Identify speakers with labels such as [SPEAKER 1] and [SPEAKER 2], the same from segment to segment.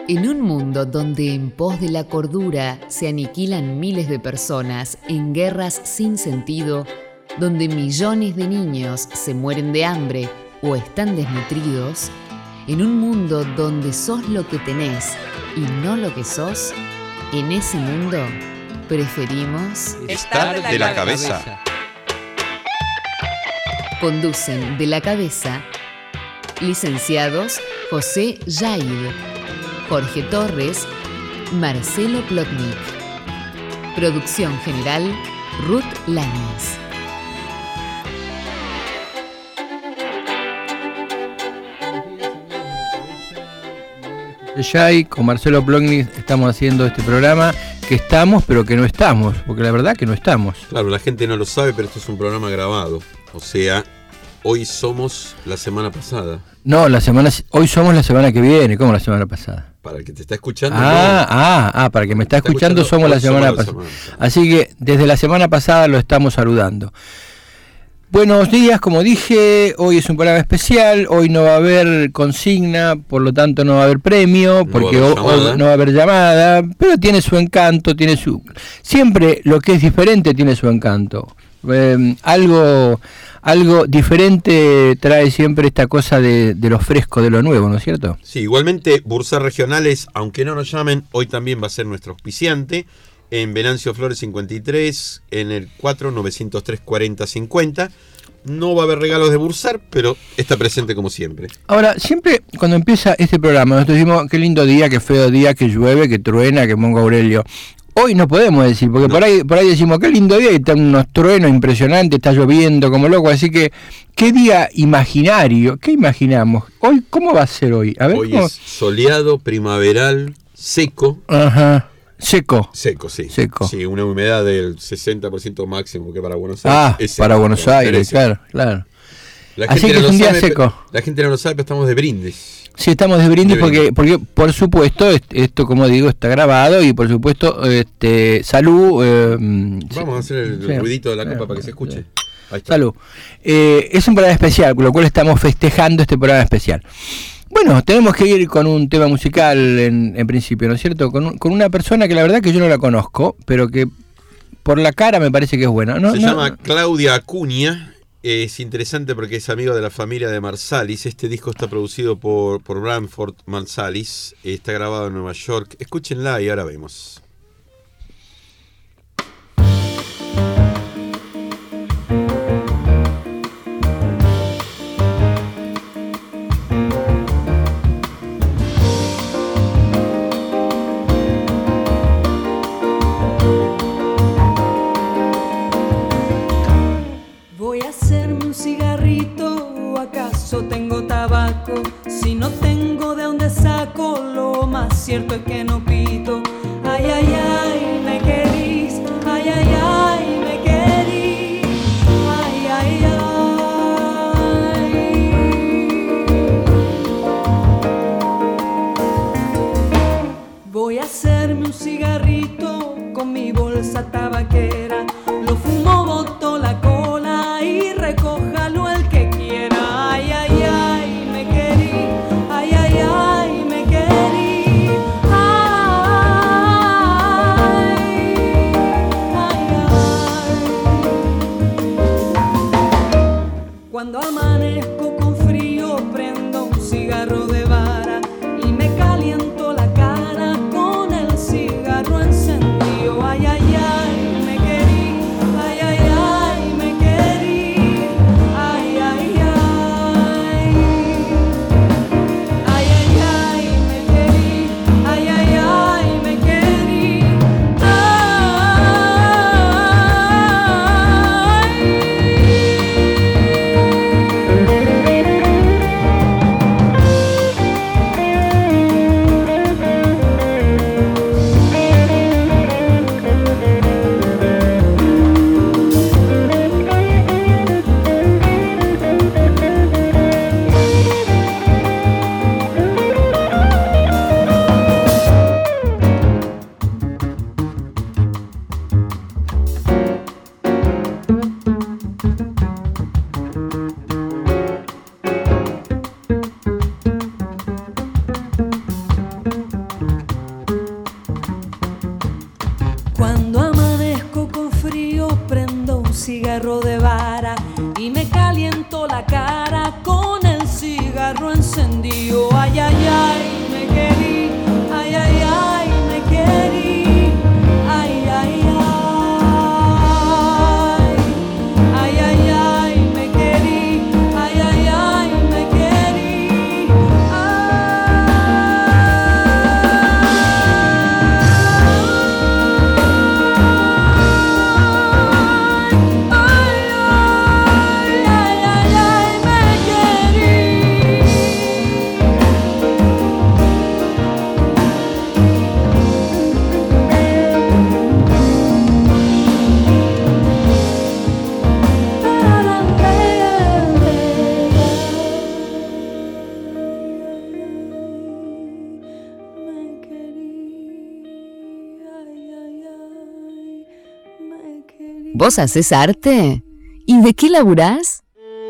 [SPEAKER 1] En un mundo donde en pos de la cordura se aniquilan miles de personas en guerras sin sentido, donde millones de niños se mueren de hambre o están desnutridos, en un mundo donde sos lo que tenés y no lo que sos, en ese mundo preferimos
[SPEAKER 2] estar de la cabeza.
[SPEAKER 1] Conducen De la Cabeza licenciados José Yaid, Jorge Torres, Marcelo Plotnik. Producción general, Ruth Lanes.
[SPEAKER 3] Yay, con Marcelo Plotnik estamos haciendo este programa que estamos, pero que no estamos, porque la verdad que no estamos.
[SPEAKER 2] Claro, la gente no lo sabe, pero esto es un programa grabado. O sea, hoy somos la semana pasada.
[SPEAKER 3] No, hoy somos la semana que viene, ¿cómo la semana pasada?
[SPEAKER 2] Para el que te está escuchando.
[SPEAKER 3] Para el que me está escuchando somos la semana pasada. Así que desde la semana pasada lo estamos saludando. Buenos días, como dije, hoy es un programa especial, hoy no va a haber consigna, por lo tanto no va a haber premio, porque hoy no va a haber llamada, pero tiene su encanto, siempre lo que es diferente tiene su encanto. Algo diferente trae siempre esta cosa de lo fresco, de lo nuevo, ¿no es cierto?
[SPEAKER 2] Sí, igualmente Bursar Regionales, aunque no nos llamen, hoy también va a ser nuestro auspiciante en Venancio Flores 53, en el 4903-4050. No va a haber regalos de Bursar, pero está presente como siempre.
[SPEAKER 3] Ahora, siempre cuando empieza este programa, nosotros decimos qué lindo día, qué feo día, que llueve, que truena, que Mongo Aurelio. Hoy no podemos decir, porque no. por ahí decimos qué lindo día y están unos truenos impresionantes, está lloviendo como loco, así que qué día imaginario, ¿qué imaginamos? Hoy, ¿cómo va a ser hoy? A ver,
[SPEAKER 2] hoy es soleado, primaveral, seco.
[SPEAKER 3] Ajá. Seco,
[SPEAKER 2] sí. Sí, una humedad del 60% máximo, que para Buenos Aires.
[SPEAKER 3] Es para Buenos Aires, claro.
[SPEAKER 2] Así
[SPEAKER 3] que es un día seco.
[SPEAKER 2] La gente no lo sabe, pero estamos de brindis.
[SPEAKER 3] Sí, estamos de brindis porque por supuesto, esto como digo, está grabado y por supuesto, salud.
[SPEAKER 2] Vamos a hacer el ruidito de la copa para que se escuche. Ahí está.
[SPEAKER 3] Salud. Es un programa especial, con lo cual estamos festejando este programa especial. Bueno, tenemos que ir con un tema musical en principio, ¿no es cierto? Con una persona que la verdad que yo no la conozco, pero que por la cara me parece que es buena.
[SPEAKER 2] Se llama Claudia Acuña. Es interesante porque es amigo de la familia de Marsalis. Este disco está producido por Branford Marsalis. Está grabado en Nueva York. Escúchenla y ahora vemos.
[SPEAKER 4] Tengo tabaco, si no tengo de dónde saco, lo más cierto es que no pito. Ay, ay, ay, me querís, ay, ay, ay, me querís, ay, ay, ay. Voy a hacerme un cigarrito con mi bolsa tabaquera, lo fumo, boto la cola y recójalo el que quiera. Ay, ay, ay, me querí, ay, ay, ay, me querí, ay. tío. Ay, ay, ay, me querí. Ay, ay, ay, me querí. Ay, ay, ay. Ay, ay, ay, me querí. Ay, ay, ay, me querí.
[SPEAKER 1] ¿Vos hacés arte? ¿Y de qué laburás?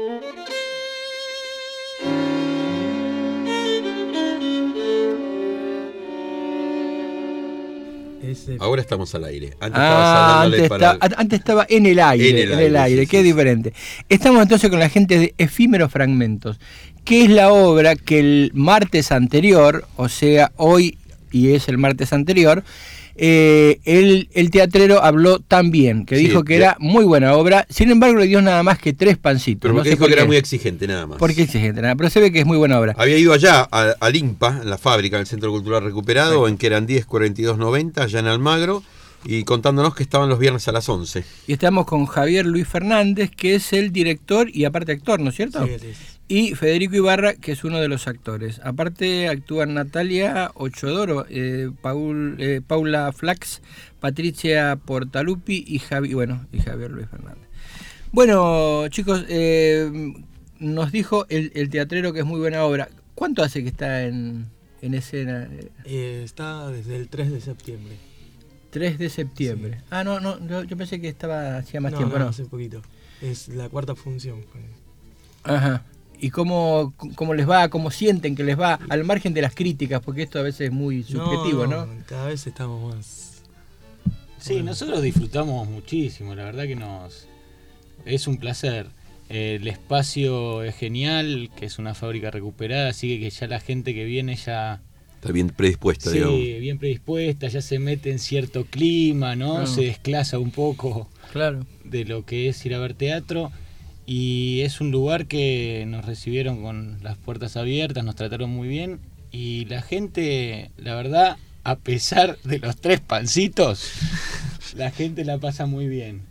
[SPEAKER 2] Ahora estamos al aire.
[SPEAKER 3] Antes estaba en el aire, qué diferente. Estamos entonces con la gente de Efímeros Fragmentos, que es la obra que el martes anterior, o sea, hoy y es el martes anterior, el teatrero habló tan bien, que dijo que era muy buena obra, sin embargo le dio nada más que 3 pancitos.
[SPEAKER 2] Pero porque dijo que era muy exigente, nada más.
[SPEAKER 3] Porque exigente, nada, pero se ve que es muy buena obra.
[SPEAKER 2] Había ido allá, al INPA, en la fábrica, en el Centro Cultural Recuperado, en Querandíes 4290, allá en Almagro, y contándonos que estaban los viernes a las 11.
[SPEAKER 3] Y estamos con Javier Luis Fernández, que es el director y aparte actor, ¿no es cierto?
[SPEAKER 5] Sí.
[SPEAKER 3] Y Federico Ibarra, que es uno de los actores. Aparte actúan Natalia Ochodoro, Paula Flax, Patricia Portalupi y Javier Luis Fernández. Bueno, chicos, nos dijo el teatrero que es muy buena obra. ¿Cuánto hace que está en escena?
[SPEAKER 5] Está desde el 3 de septiembre.
[SPEAKER 3] 3 de septiembre. Sí. Ah, no, yo pensé que hacía más tiempo.
[SPEAKER 5] No, hace poquito. Es la 4ª función.
[SPEAKER 3] Ajá. ¿Y cómo les va? ¿Cómo sienten que les va? Al margen de las críticas, porque esto a veces es muy subjetivo, ¿no?
[SPEAKER 5] Cada vez estamos más...
[SPEAKER 6] Sí, nosotros disfrutamos muchísimo, la verdad que es un placer. El espacio es genial, que es una fábrica recuperada, así que ya la gente que viene ya...
[SPEAKER 2] Está bien predispuesta, digamos.
[SPEAKER 6] Sí, bien predispuesta, ya se mete en cierto clima, ¿no? Se desclasa un poco de lo que es ir a ver teatro. Y es un lugar que nos recibieron con las puertas abiertas, nos trataron muy bien. Y la gente, la verdad, a pesar de los 3 pancitos, la gente la pasa muy bien.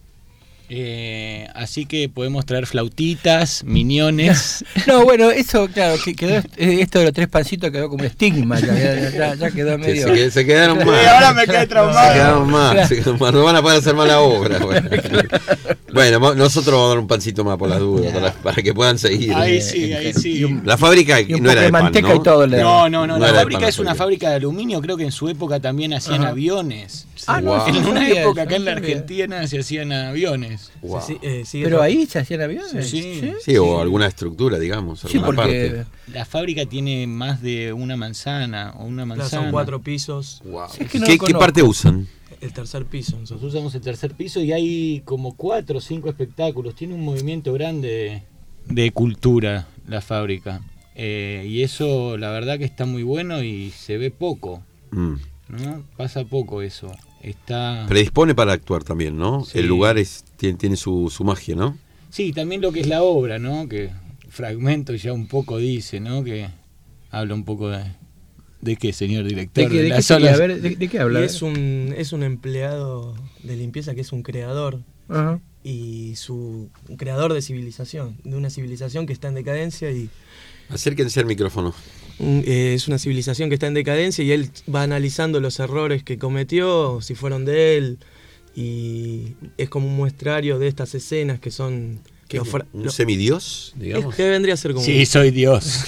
[SPEAKER 6] Así que podemos traer flautitas, miniones.
[SPEAKER 3] No, bueno, eso, claro, que quedó esto de los 3 pancitos quedó como estigma, ya quedó medio.
[SPEAKER 2] Se quedaron más.
[SPEAKER 6] Sí, ahora me quedé traumado.
[SPEAKER 2] Se quedaron más. No van a poder hacer mala obra. Bueno, nosotros vamos a dar un pancito más por las dudas, para que puedan seguir.
[SPEAKER 6] Ahí sí.
[SPEAKER 2] La fábrica no era de
[SPEAKER 3] manteca
[SPEAKER 2] pan, ¿no?
[SPEAKER 3] Y todo.
[SPEAKER 6] No, la fábrica es una fábrica de aluminio, creo que en su época también hacían aviones. En una época acá en la Argentina se hacían aviones.
[SPEAKER 2] Wow.
[SPEAKER 3] Pero ahí se hacían aviones.
[SPEAKER 2] Sí, o alguna estructura, digamos.
[SPEAKER 3] Sí, porque
[SPEAKER 2] parte.
[SPEAKER 6] La fábrica tiene más de una manzana o una manzana.
[SPEAKER 5] Son 4 pisos.
[SPEAKER 2] Wow.
[SPEAKER 3] Es que
[SPEAKER 2] ¿Qué parte usan?
[SPEAKER 5] El 3er piso.
[SPEAKER 6] Nosotros usamos el 3er piso y hay como 4 o 5 espectáculos. Tiene un movimiento grande de cultura la fábrica. Y eso la verdad que está muy bueno y se ve poco. ¿No? Pasa poco eso.
[SPEAKER 2] Predispone para actuar también, ¿no? Sí. El lugar tiene su magia, ¿no?
[SPEAKER 6] Sí, también lo que es la obra, ¿no? Que Fragmento ya un poco dice, ¿no? Que habla un poco de qué, señor director.
[SPEAKER 3] ¿De qué habla?
[SPEAKER 5] Es un empleado de limpieza que es un creador.
[SPEAKER 3] Ajá.
[SPEAKER 5] Y un creador de una civilización que está en decadencia y...
[SPEAKER 2] Acérquense al micrófono.
[SPEAKER 5] Es una civilización que está en decadencia y él va analizando los errores que cometió, si fueron de él, y es como un muestrario de estas escenas que son...
[SPEAKER 2] ¿Un semidios, digamos?
[SPEAKER 5] ¿Qué vendría a ser como?
[SPEAKER 6] Sí, soy Dios.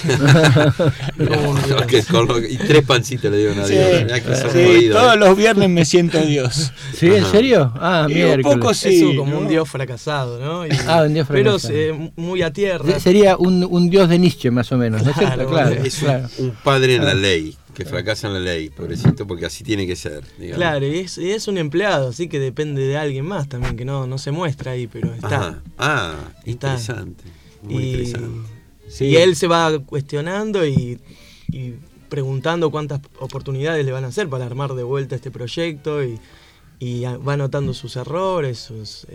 [SPEAKER 2] Y 3 pancitos le dieron a Dios.
[SPEAKER 6] Sí, todos los viernes me siento Dios.
[SPEAKER 3] ¿Sí? ¿En serio?
[SPEAKER 6] Un poco sí.
[SPEAKER 5] Es como un Dios fracasado, ¿no?
[SPEAKER 3] Un Dios fracasado.
[SPEAKER 5] Pero muy a tierra.
[SPEAKER 3] Sería un Dios de Nietzsche, más o menos, ¿no es cierto?
[SPEAKER 2] Claro. Es un padre en la ley, que fracasa en la ley, pobrecito, porque así tiene que ser, digamos.
[SPEAKER 5] Claro, y es un empleado, así que depende de alguien más también, que no se muestra ahí, pero está.
[SPEAKER 2] Interesante. Muy interesante.
[SPEAKER 5] Sí. Y él se va cuestionando y preguntando cuántas oportunidades le van a hacer para armar de vuelta este proyecto y va anotando sus errores,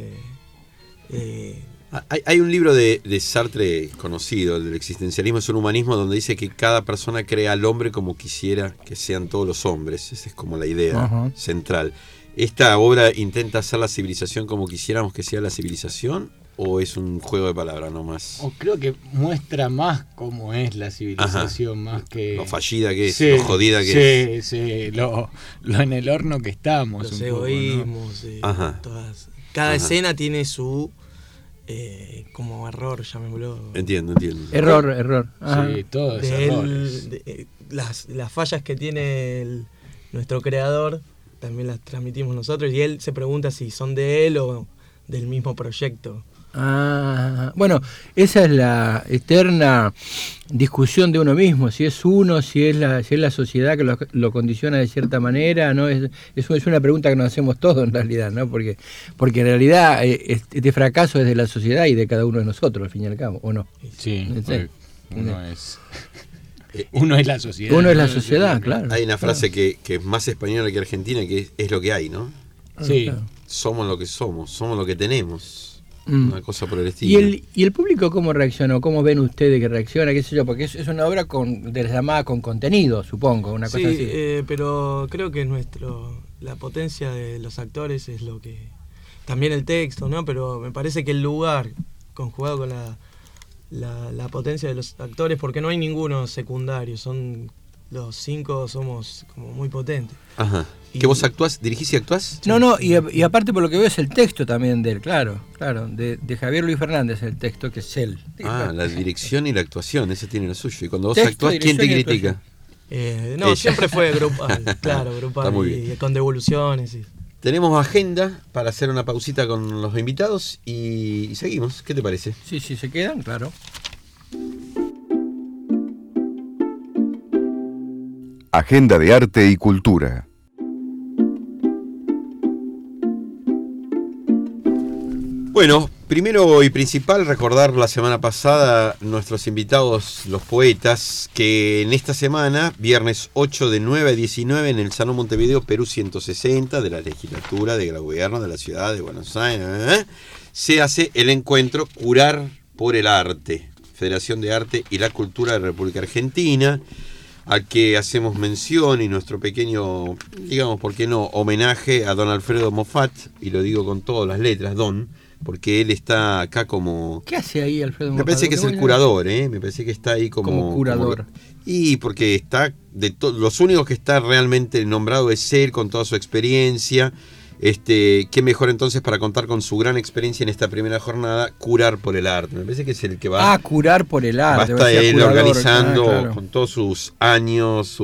[SPEAKER 2] Hay un libro de Sartre conocido, el del existencialismo es un humanismo, donde dice que cada persona crea al hombre como quisiera que sean todos los hombres. Esa es como la idea central. ¿Esta obra intenta hacer la civilización como quisiéramos que sea la civilización? ¿O es un juego de palabras nomás?
[SPEAKER 6] O creo que muestra más cómo es la civilización, más que...
[SPEAKER 2] Lo fallida que es, lo jodida que es.
[SPEAKER 6] Sí, lo en el horno que estamos.
[SPEAKER 5] Los egoísmos, ¿no? Cada escena tiene su... como error, llamémoslo.
[SPEAKER 2] Entiendo.
[SPEAKER 3] Error.
[SPEAKER 6] Sí, todos errores.
[SPEAKER 5] Las fallas que tiene nuestro creador también las transmitimos nosotros y él se pregunta si son de él o del mismo proyecto.
[SPEAKER 3] Bueno, esa es la eterna discusión de uno mismo, si es uno, si es la sociedad que lo condiciona de cierta manera, ¿no? Es una pregunta que nos hacemos todos en realidad, ¿no? Porque en realidad este fracaso es de la sociedad y de cada uno de nosotros, al fin y al cabo, ¿o no?
[SPEAKER 6] Sí, uno es la sociedad.
[SPEAKER 3] Uno es la sociedad, claro.
[SPEAKER 2] Hay una frase que es más española que argentina, que es lo que hay, ¿no?
[SPEAKER 6] Sí.
[SPEAKER 3] Claro.
[SPEAKER 2] Somos lo que somos lo que tenemos. Una cosa por el estilo.
[SPEAKER 3] ¿Y el público cómo reaccionó? ¿Cómo ven ustedes que reacciona? ¿Qué sé yo? Porque es una obra llamada con contenido, supongo, una cosa así.
[SPEAKER 5] Pero creo que la potencia de los actores es lo que... También el texto, ¿no? Pero me parece que el lugar, conjugado con la potencia de los actores, porque no hay ninguno secundario, los 5 somos como muy potentes.
[SPEAKER 2] Ajá. ¿Que vos dirigís y actuás?
[SPEAKER 3] No, y aparte por lo que veo es el texto también de él, claro, de Javier Luis Fernández, el texto que es él.
[SPEAKER 2] La dirección y la actuación, ese tiene lo suyo. Y cuando vos actuás, ¿quién te critica?
[SPEAKER 5] Siempre fue grupal,
[SPEAKER 2] Está muy bien.
[SPEAKER 5] Y con devoluciones.
[SPEAKER 2] Tenemos agenda para hacer una pausita con los invitados y seguimos. ¿Qué te parece?
[SPEAKER 3] Sí, se quedan, claro.
[SPEAKER 7] Agenda de Arte y Cultura.
[SPEAKER 2] Bueno, primero y principal, recordar la semana pasada nuestros invitados, los poetas, que en esta semana, viernes 8 de 9 a 19, en el Salón Montevideo Perú 160 de la Legislatura de Gobierno de la Ciudad de Buenos Aires, se hace el encuentro Curar por el Arte, Federación de Arte y la Cultura de la República Argentina, al que hacemos mención y nuestro pequeño, digamos, ¿por qué no?, homenaje a don Alfredo Moffat, y lo digo con todas las letras, porque él está acá como...
[SPEAKER 3] ¿Qué hace ahí Alfredo Moffat?
[SPEAKER 2] Me parece que es el curador, me parece que está ahí como
[SPEAKER 3] curador.
[SPEAKER 2] Y porque está, los únicos que está realmente nombrado es él, con toda su experiencia. Qué mejor entonces para contar con su gran experiencia en esta primera jornada, Curar por el Arte. Me parece que es el que va...
[SPEAKER 3] Curar por el Arte.
[SPEAKER 2] Va a estar él organizando con todos sus años,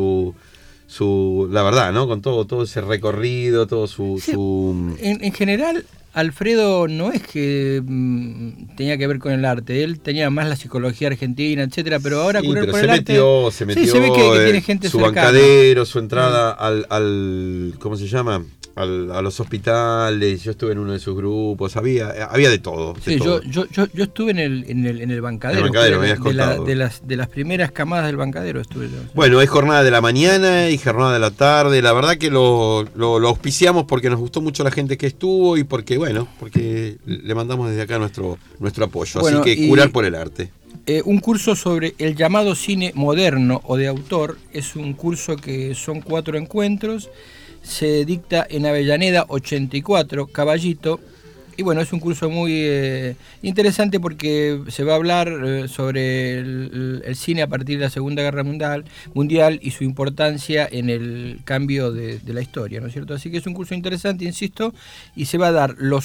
[SPEAKER 2] la verdad, ¿no? Con todo ese recorrido, todo su...
[SPEAKER 3] En general, Alfredo no es que tenía que ver con el arte, él tenía más la psicología argentina, etcétera, pero ahora Curar por el Arte...
[SPEAKER 2] Se metió,
[SPEAKER 3] se ve que tiene gente
[SPEAKER 2] su
[SPEAKER 3] cercana.
[SPEAKER 2] Bancadero, su entrada al ¿cómo se llama?, a los hospitales. Yo estuve en uno de sus grupos, había de todo.
[SPEAKER 3] Todo. Yo estuve en el Bancadero.
[SPEAKER 2] El Bancadero, me habías contado.
[SPEAKER 3] De las primeras camadas del Bancadero estuve yo.
[SPEAKER 2] Bueno, hay jornada de la mañana y jornada de la tarde. La verdad que lo auspiciamos porque nos gustó mucho la gente que estuvo y porque le mandamos desde acá nuestro apoyo.
[SPEAKER 3] Bueno,
[SPEAKER 2] así que Curar por el Arte.
[SPEAKER 3] Un curso sobre el llamado cine moderno o de autor. Es un curso que son 4 encuentros. Se dicta en Avellaneda 84, Caballito, y bueno, es un curso muy interesante porque se va a hablar sobre el cine a partir de la Segunda Guerra Mundial y su importancia en el cambio de la historia, ¿no es cierto? Así que es un curso interesante, insisto, y se va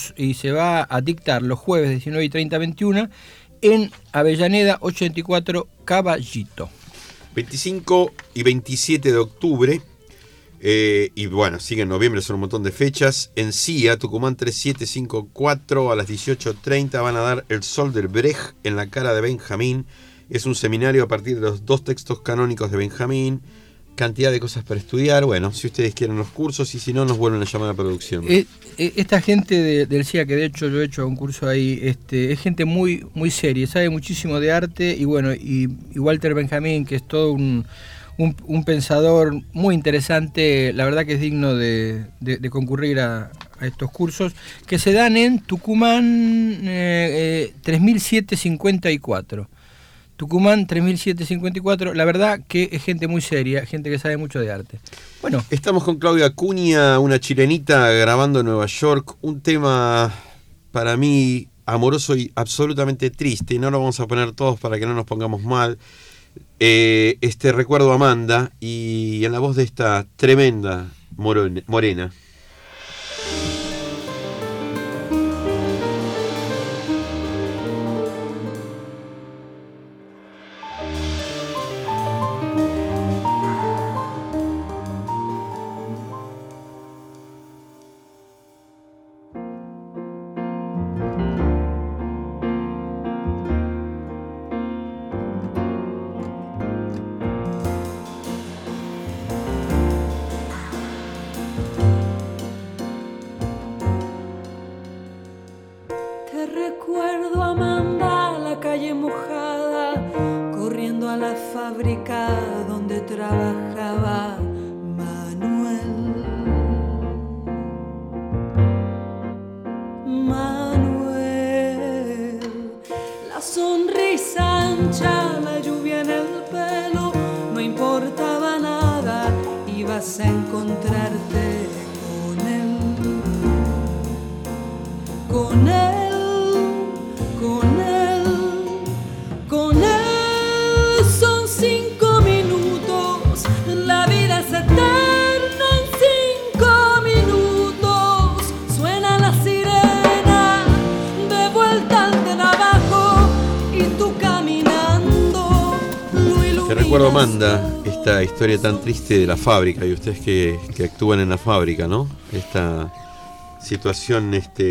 [SPEAKER 3] a dictar los jueves 19 y 30, 21 en Avellaneda 84, Caballito.
[SPEAKER 2] 25 y 27 de octubre. Y bueno, sigue en noviembre, son un montón de fechas. En CIA, Tucumán 3754, a las 18:30 van a dar El Sol del Brecht en la cara de Benjamín. Es un seminario a partir de los 2 textos canónicos de Benjamín. cantidad de cosas para estudiar. Bueno, si ustedes quieren los cursos y si no, nos vuelven a llamar a producción.
[SPEAKER 3] Esta gente del CIA, que de hecho yo he hecho un curso ahí, es gente muy, muy seria, sabe muchísimo de arte y bueno, y Walter Benjamin, que es todo un pensador muy interesante, la verdad que es digno de concurrir a estos cursos, que se dan en Tucumán 3754. Tucumán 3754, la verdad que es gente muy seria, gente que sabe mucho de arte. Bueno,
[SPEAKER 2] estamos con Claudia Acuña, una chilenita grabando en Nueva York, un tema para mí amoroso y absolutamente triste, y no lo vamos a poner todos para que no nos pongamos mal. Recuerdo a Amanda, y en la voz de esta tremenda morena. Recuerdo Amanda, esta historia tan triste de la fábrica, y ustedes que actúan en la fábrica, ¿no? Esta situación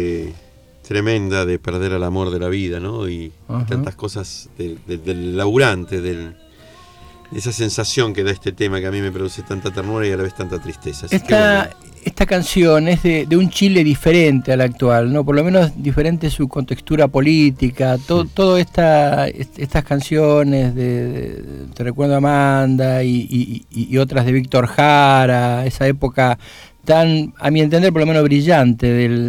[SPEAKER 2] tremenda de perder al amor de la vida, ¿no? Y tantas cosas del laburante, de esa sensación que da este tema que a mí me produce tanta ternura y a la vez tanta tristeza.
[SPEAKER 3] Esta canción es de un Chile diferente al actual, ¿no? Por lo menos diferente su contextura política, todo estas canciones Te recuerdo a Amanda y otras de Víctor Jara, esa época tan, a mi entender, por lo menos brillante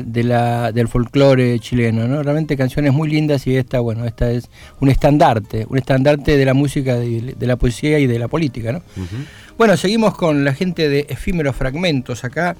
[SPEAKER 3] del folclore chileno, ¿no? Realmente canciones muy lindas, y esta es un estandarte de la música, de la poesía y de la política, ¿no? Bueno, seguimos con la gente de Efímeros Fragmentos acá.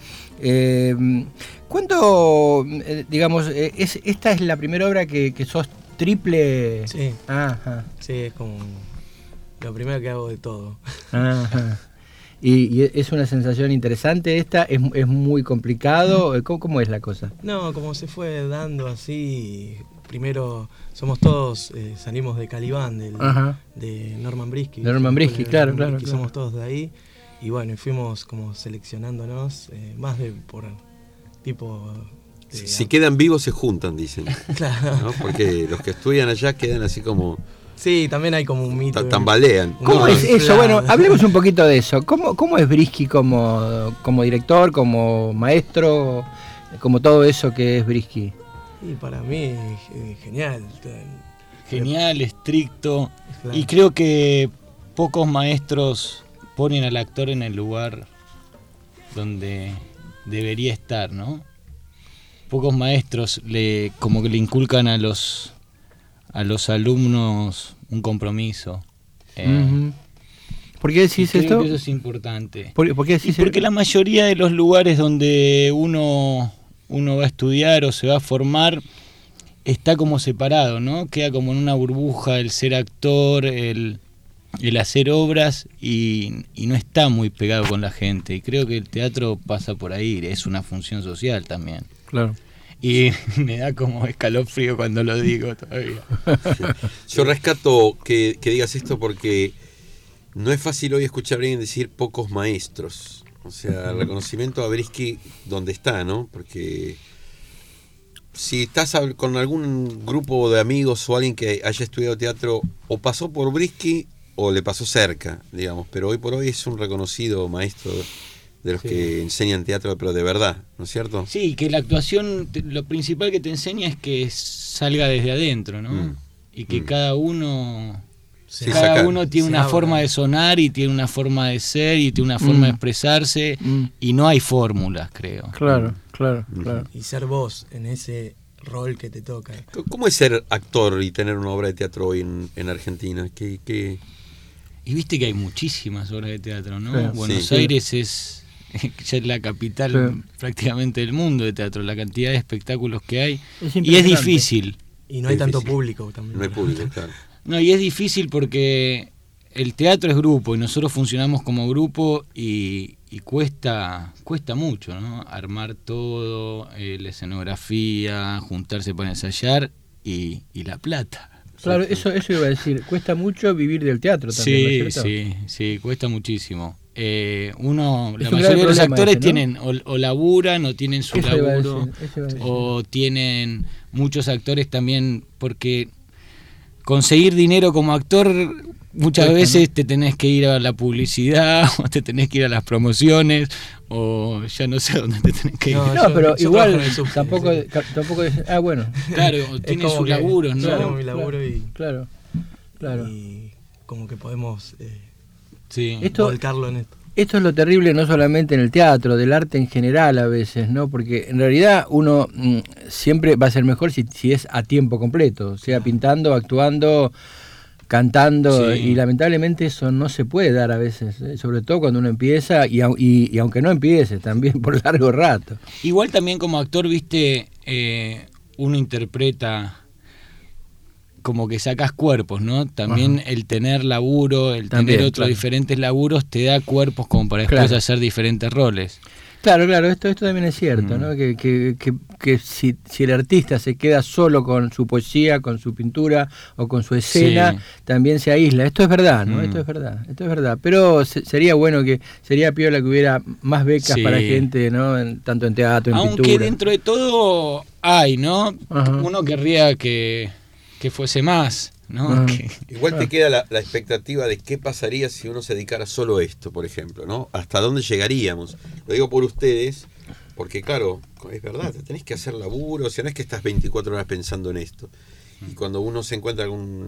[SPEAKER 3] ¿Cuándo, esta es la primera obra que sos triple?
[SPEAKER 5] Sí. Ajá. Sí, es como lo primero que hago de todo.
[SPEAKER 3] Ajá. Y es una sensación interesante esta, es muy complicado. ¿Cómo es la cosa?
[SPEAKER 5] No, como se fue dando así. Primero somos todos, salimos de Calibán, de Norman Brisky.
[SPEAKER 3] Norman Brisky, claro.
[SPEAKER 5] Somos todos de ahí. Y bueno, fuimos como seleccionándonos, más por tipo...
[SPEAKER 2] Si quedan vivos se juntan, dicen.
[SPEAKER 5] Claro.
[SPEAKER 2] ¿No? Porque los que estudian allá quedan así como...
[SPEAKER 5] Sí, también hay como un mito.
[SPEAKER 2] Tambalean.
[SPEAKER 3] ¿Cómo es eso? Bueno, hablemos un poquito de eso. ¿Cómo es Brisky como director, como maestro, como todo eso que es Brisky?
[SPEAKER 5] Y para mí es genial.
[SPEAKER 6] Genial, estricto. Claro. Y creo que pocos maestros ponen al actor en el lugar donde debería estar, ¿no? Pocos maestros como que le inculcan a los alumnos un compromiso.
[SPEAKER 3] ¿Por qué decís esto?
[SPEAKER 6] Creo que eso es importante.
[SPEAKER 3] ¿Por qué decís
[SPEAKER 6] porque la mayoría de los lugares donde uno va a estudiar o se va a formar está como separado, ¿no? Queda como en una burbuja el ser actor, el hacer obras, y no está muy pegado con la gente. Y creo que el teatro pasa por ahí, es una función social también.
[SPEAKER 3] Claro.
[SPEAKER 6] Y me da como escalofrío cuando lo digo todavía.
[SPEAKER 2] Sí. Yo rescato que digas esto porque no es fácil hoy escuchar a alguien decir pocos maestros. O sea, el reconocimiento a Brisky donde está, ¿no? Porque si estás con algún grupo de amigos o alguien que haya estudiado teatro o pasó por Brisky o le pasó cerca, digamos, pero hoy por hoy es un reconocido maestro de los que enseñan teatro, pero de verdad, ¿no es cierto?
[SPEAKER 6] Sí, que la actuación, lo principal que te enseña es que salga desde adentro, ¿no? Y que cada uno tiene una forma de sonar y tiene una forma de ser y tiene una forma de expresarse y no hay fórmulas, creo.
[SPEAKER 3] Claro.
[SPEAKER 5] Y ser vos en ese rol que te toca.
[SPEAKER 2] ¿Cómo es ser actor y tener una obra de teatro hoy en Argentina? ¿Qué?
[SPEAKER 6] Y viste que hay muchísimas obras de teatro, ¿no?
[SPEAKER 2] Sí.
[SPEAKER 6] Buenos Aires ya es la capital prácticamente del mundo de teatro, la cantidad de espectáculos que hay. Y es difícil.
[SPEAKER 5] Y no hay tanto público también.
[SPEAKER 2] No hay público, claro.
[SPEAKER 6] No, y es difícil porque el teatro es grupo y nosotros funcionamos como grupo y cuesta mucho, ¿no? Armar todo, la escenografía, juntarse para ensayar y la plata.
[SPEAKER 3] Claro, eso iba a decir, cuesta mucho vivir del teatro también, ¿no es cierto?
[SPEAKER 6] Sí, cuesta muchísimo. La mayoría de los actores tienen o laburan o tienen su laburo o tienen muchos actores también, porque conseguir dinero como actor muchas veces te tenés que ir a la publicidad o te tenés que ir a las promociones o ya no sé a dónde te tenés que ir.
[SPEAKER 3] No, pero igual tampoco bueno.
[SPEAKER 6] Claro, tienen sus laburos, ¿no?
[SPEAKER 5] Claro, mi laburo y...
[SPEAKER 3] Claro.
[SPEAKER 5] Y como que podemos
[SPEAKER 3] volcarlo en esto. Esto es lo terrible no solamente en el teatro, del arte en general a veces, ¿no? Porque en realidad uno siempre va a ser mejor si es a tiempo completo, sea pintando, actuando, cantando, y lamentablemente eso no se puede dar a veces, sobre todo cuando uno empieza y aunque no empiece, también por largo rato.
[SPEAKER 6] Igual también como actor, viste, uno interpreta como que sacas cuerpos, ¿no? También el tener laburo, tener otros diferentes laburos te da cuerpos como para después hacer diferentes roles.
[SPEAKER 3] Claro, esto también es cierto, ¿no? Que si el artista se queda solo con su poesía, con su pintura o con su escena, también se aísla. Esto es verdad, ¿no? Esto es verdad. Pero sería bueno sería piola que hubiera más becas para gente, ¿no? Tanto en teatro, en pintura.
[SPEAKER 6] Aunque dentro de todo hay, ¿no? Uno querría que fuese más, ¿no?
[SPEAKER 2] Igual te queda la expectativa de qué pasaría si uno se dedicara solo a esto, por ejemplo, ¿no? ¿Hasta dónde llegaríamos? Lo digo por ustedes, porque claro, es verdad, tenés que hacer laburo, o sea, no es que estás 24 horas pensando en esto. Y cuando uno se encuentra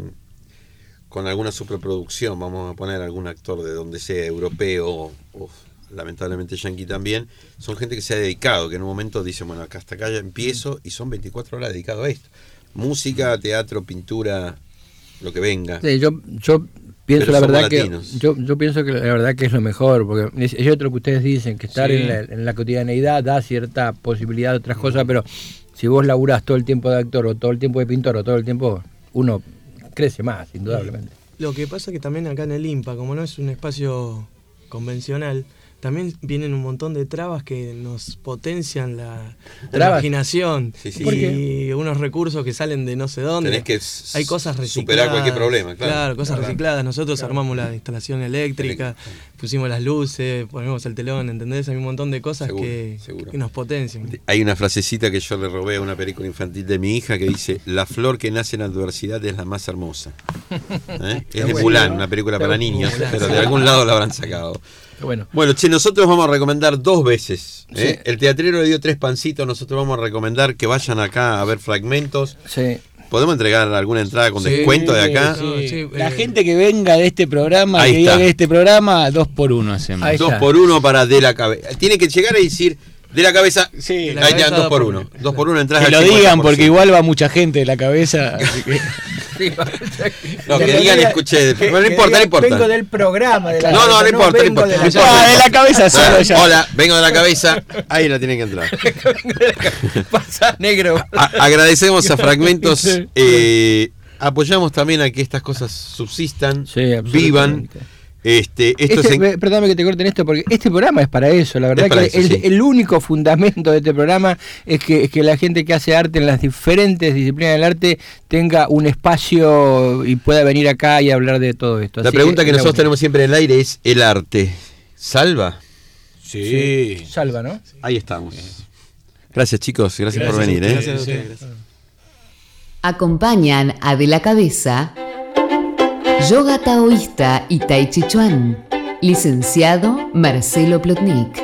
[SPEAKER 2] con alguna superproducción, vamos a poner algún actor de donde sea, europeo o lamentablemente yanqui también, son gente que se ha dedicado, que en un momento dicen, bueno, hasta acá ya empiezo, y son 24 horas dedicado a esto. Música, teatro, pintura, lo que venga.
[SPEAKER 3] Sí, yo pienso la verdad que yo pienso que la verdad que es lo mejor, porque es otro que ustedes dicen, que estar en la cotidianeidad da cierta posibilidad de otras cosas, pero si vos laburás todo el tiempo de actor o todo el tiempo de pintor o todo el tiempo, uno crece más, indudablemente.
[SPEAKER 5] Lo que pasa que también acá en el IMPA, como no es un espacio convencional, también vienen un montón de trabas que nos potencian la imaginación y unos recursos que salen de no sé dónde.
[SPEAKER 2] Tenés que
[SPEAKER 5] hay cosas recicladas,
[SPEAKER 2] superar cualquier problema.
[SPEAKER 5] Claro, cosas recicladas. Nosotros armamos la instalación eléctrica, pusimos las luces, ponemos el telón, ¿entendés? Hay un montón de cosas que nos potencian.
[SPEAKER 2] Hay una frasecita que yo le robé a una película infantil de mi hija que dice: la flor que nace en la adversidad es la más hermosa. Es de Mulan, una película para niños, pero de algún lado la habrán sacado. Bueno, che, nosotros vamos a recomendar 2 veces. El teatrero le dio 3 pancitos, nosotros vamos a recomendar que vayan acá a ver Fragmentos. ¿Podemos entregar alguna entrada con descuento de acá?
[SPEAKER 6] La gente que venga de este programa, que diga de este programa, 2 por 1 hacemos.
[SPEAKER 2] 2 por 1 para De la Cabeza. Tiene que llegar a decir De la Cabeza. Ahí ya, 2 por 1. 2 por 1 entradas.
[SPEAKER 6] Que lo digan, porque igual va mucha gente de La Cabeza. Así que...
[SPEAKER 2] no, que digan, escuché. No importa.
[SPEAKER 3] Vengo del programa.
[SPEAKER 2] No importa.
[SPEAKER 6] De La Cabeza solo ya.
[SPEAKER 2] Hola, vengo de La Cabeza. Ahí la tienen que entrar.
[SPEAKER 3] Pasa, negro.
[SPEAKER 2] Agradecemos a Fragmentos. Apoyamos también a que estas cosas subsistan, vivan. Perdóname que te corten esto, porque este programa es para eso. La verdad que el único fundamento de este programa es que la gente que hace arte en las diferentes disciplinas del arte tenga un espacio y pueda venir acá y hablar de todo esto. La pregunta que nosotros tenemos siempre en el aire es: ¿el arte salva?
[SPEAKER 3] Sí. Salva, ¿no?
[SPEAKER 2] Ahí estamos. Gracias, chicos. Gracias por venir.
[SPEAKER 5] Gracias a ustedes.
[SPEAKER 1] Acompañan a De la Cabeza Yoga taoísta y tai chi chuan. Licenciado Marcelo Plotnik.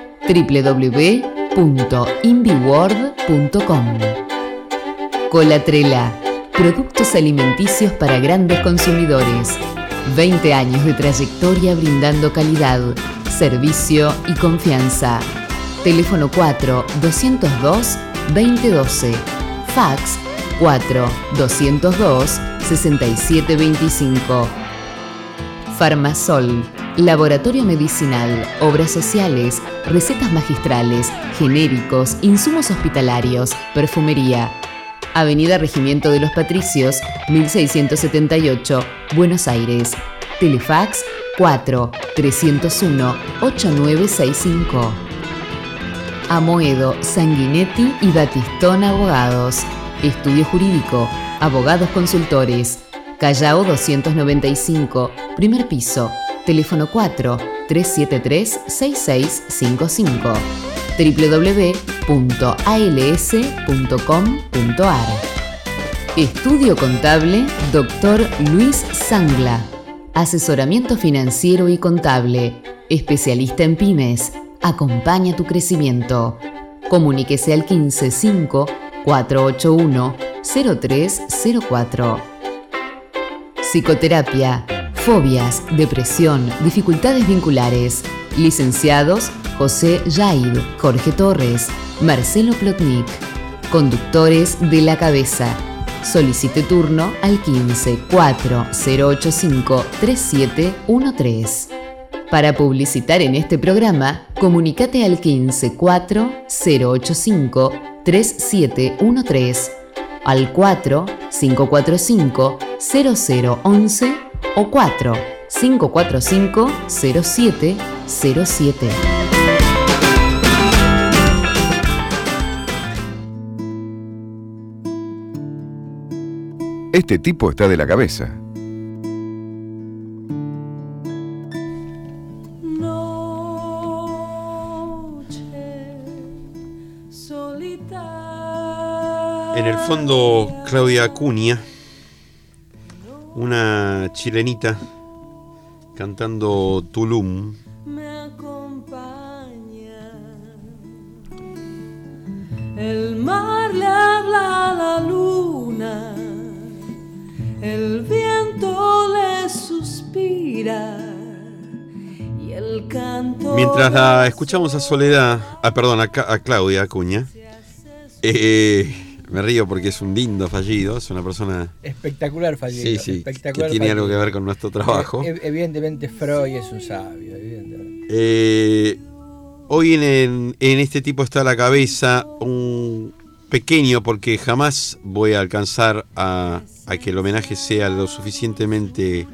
[SPEAKER 1] www.inbiworld.com. Colatrela. Productos alimenticios para grandes consumidores. 20 años de trayectoria brindando calidad, servicio y confianza. Teléfono 4-202-2012. Fax 4-202-6725. Farmasol. Laboratorio medicinal, obras sociales, recetas magistrales, genéricos, insumos hospitalarios, perfumería. Avenida Regimiento de los Patricios, 1678, Buenos Aires. Telefax 4-301-8965. Amoedo, Sanguinetti y Batistón Abogados. Estudio Jurídico, Abogados Consultores. Callao 295, primer piso. Teléfono 4-373-6655. www.als.com.ar. Estudio Contable Dr. Luis Sangla. Asesoramiento financiero y contable. Especialista en pymes. Acompaña tu crecimiento. Comuníquese al 155-481-0304. Psicoterapia. Fobias, depresión, dificultades vinculares. Licenciados José Yaid, Jorge Torres, Marcelo Plotnik. Conductores de La Cabeza. Solicite turno al 15-4085-3713. Para publicitar en este programa, comunícate al 15-4085-3713, al 4-545-0011 o 4-545-0707.
[SPEAKER 7] Este tipo está de la cabeza.
[SPEAKER 2] En el fondo, Claudia Acuña, una chilenita cantando Tulum.
[SPEAKER 4] Me acompaña. El mar le habla a la luna, el viento le suspira y el canto.
[SPEAKER 2] Mientras la escuchamos a Soledad, a Claudia Acuña, me río porque es un lindo fallido, es una persona
[SPEAKER 3] espectacular fallido.
[SPEAKER 2] Sí,
[SPEAKER 3] espectacular
[SPEAKER 2] que tiene
[SPEAKER 3] fallido.
[SPEAKER 2] algo que ver con nuestro trabajo.
[SPEAKER 3] Evidentemente Freud es un sabio, evidentemente.
[SPEAKER 2] Hoy en este tipo está la cabeza un pequeño, porque jamás voy a alcanzar a que el homenaje sea lo suficientemente,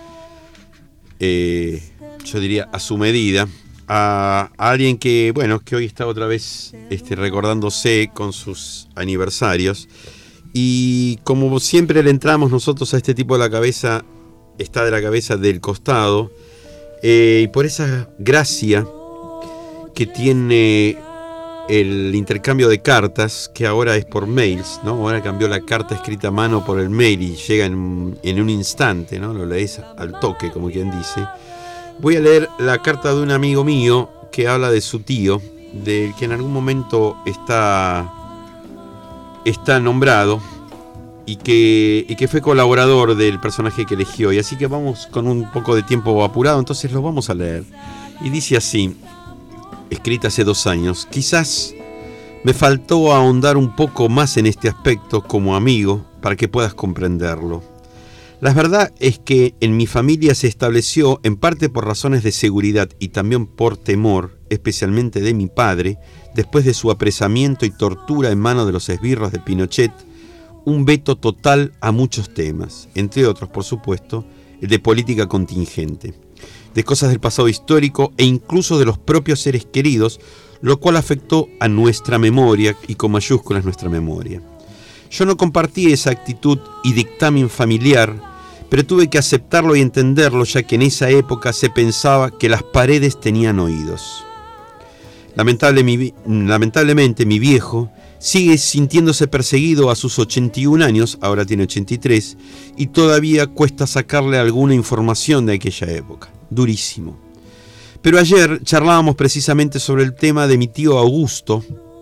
[SPEAKER 2] yo diría, a su medida. A alguien que hoy está otra vez recordándose con sus aniversarios, y como siempre le entramos nosotros a este tipo de la cabeza, está de la cabeza del costado, y por esa gracia que tiene el intercambio de cartas, que ahora es por mails, ¿no? Ahora cambió la carta escrita a mano por el mail y llega en un instante, ¿no? Lo lees al toque, como quien dice. Voy a leer la carta de un amigo mío que habla de su tío, del que en algún momento está nombrado y que fue colaborador del personaje que eligió. Y así que vamos con un poco de tiempo apurado, entonces lo vamos a leer. Y dice así, escrita hace 2 años: quizás me faltó ahondar un poco más en este aspecto como amigo para que puedas comprenderlo. La verdad es que en mi familia se estableció, en parte por razones de seguridad y también por temor, especialmente de mi padre, después de su apresamiento y tortura en manos de los esbirros de Pinochet, un veto total a muchos temas, entre otros, por supuesto, el de política contingente, de cosas del pasado histórico e incluso de los propios seres queridos, lo cual afectó a nuestra memoria, y con mayúsculas nuestra memoria. Yo no compartí esa actitud y dictamen familiar, pero tuve que aceptarlo y entenderlo, ya que en esa época se pensaba que las paredes tenían oídos. Lamentablemente mi viejo Sigue sintiéndose perseguido a sus 81 años, ahora tiene 83, y todavía cuesta sacarle alguna información de aquella época. Durísimo. Pero ayer charlábamos precisamente sobre el tema de mi tío Augusto,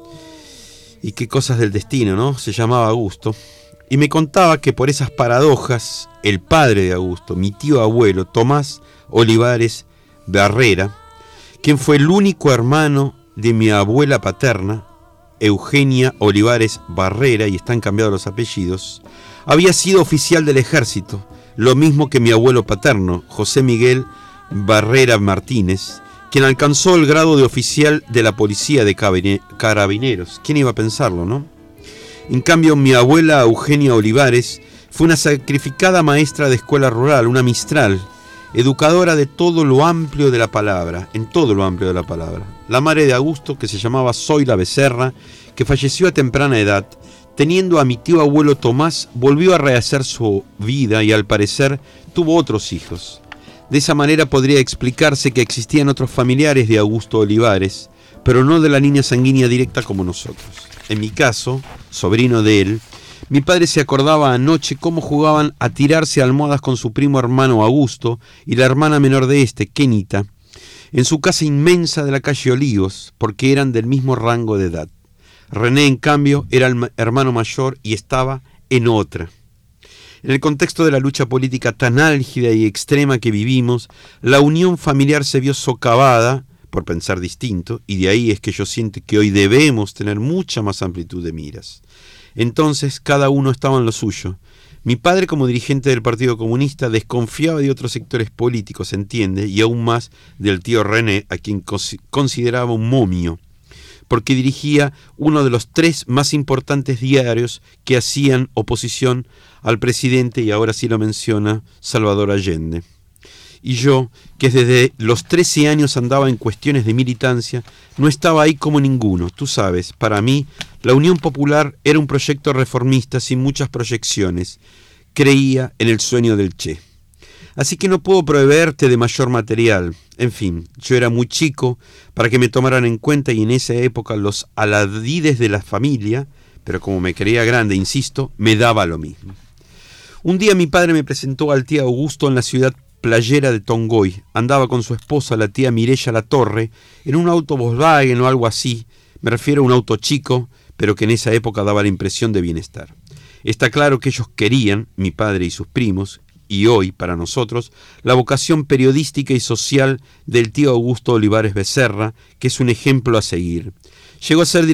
[SPEAKER 2] y qué cosas del destino, ¿no? Se llamaba Augusto, y me contaba que por esas paradojas, el padre de Augusto, mi tío abuelo, Tomás Olivares Barrera, quien fue el único hermano de mi abuela paterna, Eugenia Olivares Barrera, y están cambiados los apellidos, había sido oficial del ejército, lo mismo que mi abuelo paterno, José Miguel Barrera Martínez, quien alcanzó el grado de oficial de la policía de carabineros. ¿Quién iba a pensarlo, no? En cambio, mi abuela Eugenia Olivares fue una sacrificada maestra de escuela rural, una Mistral, educadora de todo lo amplio de la palabra, en todo lo amplio de la palabra. La madre de Augusto, que se llamaba Zoila Becerra, que falleció a temprana edad, teniendo a mi tío abuelo Tomás, volvió a rehacer su vida y al parecer tuvo otros hijos. De esa manera podría explicarse que existían otros familiares de Augusto Olivares, pero no de la línea sanguínea directa como nosotros. En mi caso, sobrino de él, mi padre se acordaba anoche cómo jugaban a tirarse almohadas con su primo hermano Augusto y la hermana menor de este, Kenita, en su casa inmensa de la calle Olivos, porque eran del mismo rango de edad. René, en cambio, era el hermano mayor y estaba en otra. En el contexto de la lucha política tan álgida y extrema que vivimos, la unión familiar se vio socavada por pensar distinto, y de ahí es que yo siento que hoy debemos tener mucha más amplitud de miras. Entonces cada uno estaba en lo suyo. Mi padre, como dirigente del Partido Comunista, desconfiaba de otros sectores políticos, entiende, y aún más del tío René, a quien consideraba un momio, porque dirigía uno de los 3 más importantes diarios que hacían oposición al presidente, y ahora sí lo menciona, Salvador Allende. Y yo, que desde los 13 años andaba en cuestiones de militancia, no estaba ahí como ninguno. Tú sabes, para mí, la Unión Popular era un proyecto reformista sin muchas proyecciones. Creía en el sueño del Che. Así que no puedo proveerte de mayor material. En fin, yo era muy chico para que me tomaran en cuenta, y en esa época los aladides de la familia, pero como me creía grande, insisto, me daba lo mismo. Un día mi padre me presentó al tío Augusto en la ciudad playera de Tongoy. Andaba con su esposa, la tía Mireya Latorre, en un auto Volkswagen o algo así. Me refiero a un auto chico, pero que en esa época daba la impresión de bienestar. Está claro que ellos querían, mi padre y sus primos, y hoy, para nosotros, la vocación periodística y social del tío Augusto Olivares Becerra, que es un ejemplo a seguir. Llegó a ser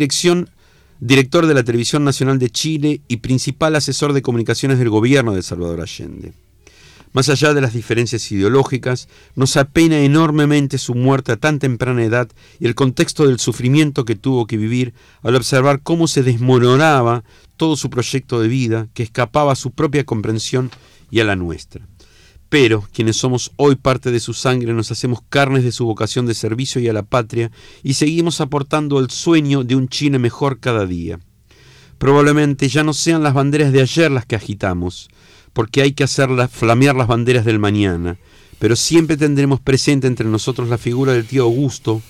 [SPEAKER 2] director de la Televisión Nacional de Chile y principal asesor de comunicaciones del gobierno de Salvador Allende. Más allá de las diferencias ideológicas, nos apena enormemente su muerte a tan temprana edad y el contexto del sufrimiento que tuvo que vivir al observar cómo se desmoronaba todo su proyecto de vida, que escapaba a su propia comprensión y a la nuestra. Pero quienes somos hoy parte de su sangre nos hacemos carnes de su vocación de servicio y a la patria, y seguimos aportando el sueño de un Chile mejor cada día. Probablemente ya no sean las banderas de ayer las que agitamos, porque hay que hacerlas flamear las banderas del mañana, pero siempre tendremos presente entre nosotros la figura del tío Augusto,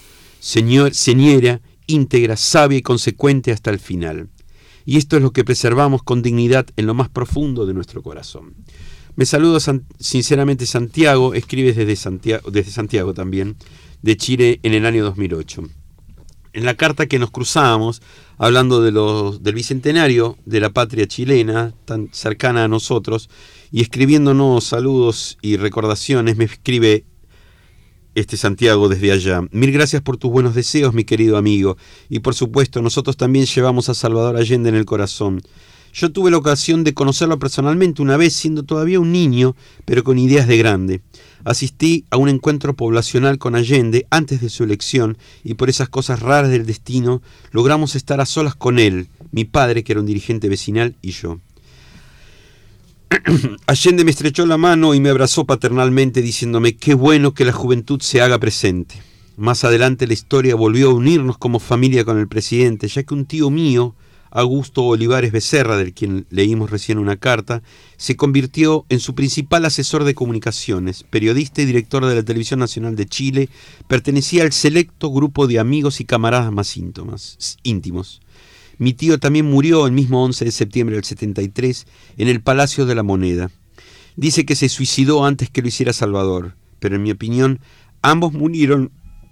[SPEAKER 2] señera, íntegra, sabia y consecuente hasta el final. Y esto es lo que preservamos con dignidad en lo más profundo de nuestro corazón. Me saludo sinceramente Santiago, escribe desde Santiago también, de Chile en el año 2008. En la carta que nos cruzábamos, hablando del bicentenario de la patria chilena, tan cercana a nosotros, y escribiéndonos saludos y recordaciones, me escribe Santiago desde allá. Mil gracias por tus buenos deseos, mi querido amigo, y por supuesto nosotros también llevamos a Salvador Allende en el corazón. Yo tuve la ocasión de conocerlo personalmente una vez, siendo todavía un niño, pero con ideas de grande. Asistí a un encuentro poblacional con Allende antes de su elección, y por esas cosas raras del destino logramos estar a solas con él, mi padre, que era un dirigente vecinal, y yo. Allende me estrechó la mano y me abrazó paternalmente, diciéndome: qué bueno que la juventud se haga presente. Más adelante la historia volvió a unirnos como familia con el presidente, ya que un tío mío, Augusto Olivares Becerra, del quien leímos recién una carta, se convirtió en su principal asesor de comunicaciones, periodista y director de la Televisión Nacional de Chile. Pertenecía al selecto grupo de amigos y camaradas más íntimos. Mi tío también murió el mismo 11 de septiembre del 73 en el Palacio de la Moneda. Dice que se suicidó antes que lo hiciera Salvador, pero en mi opinión, ambos murieron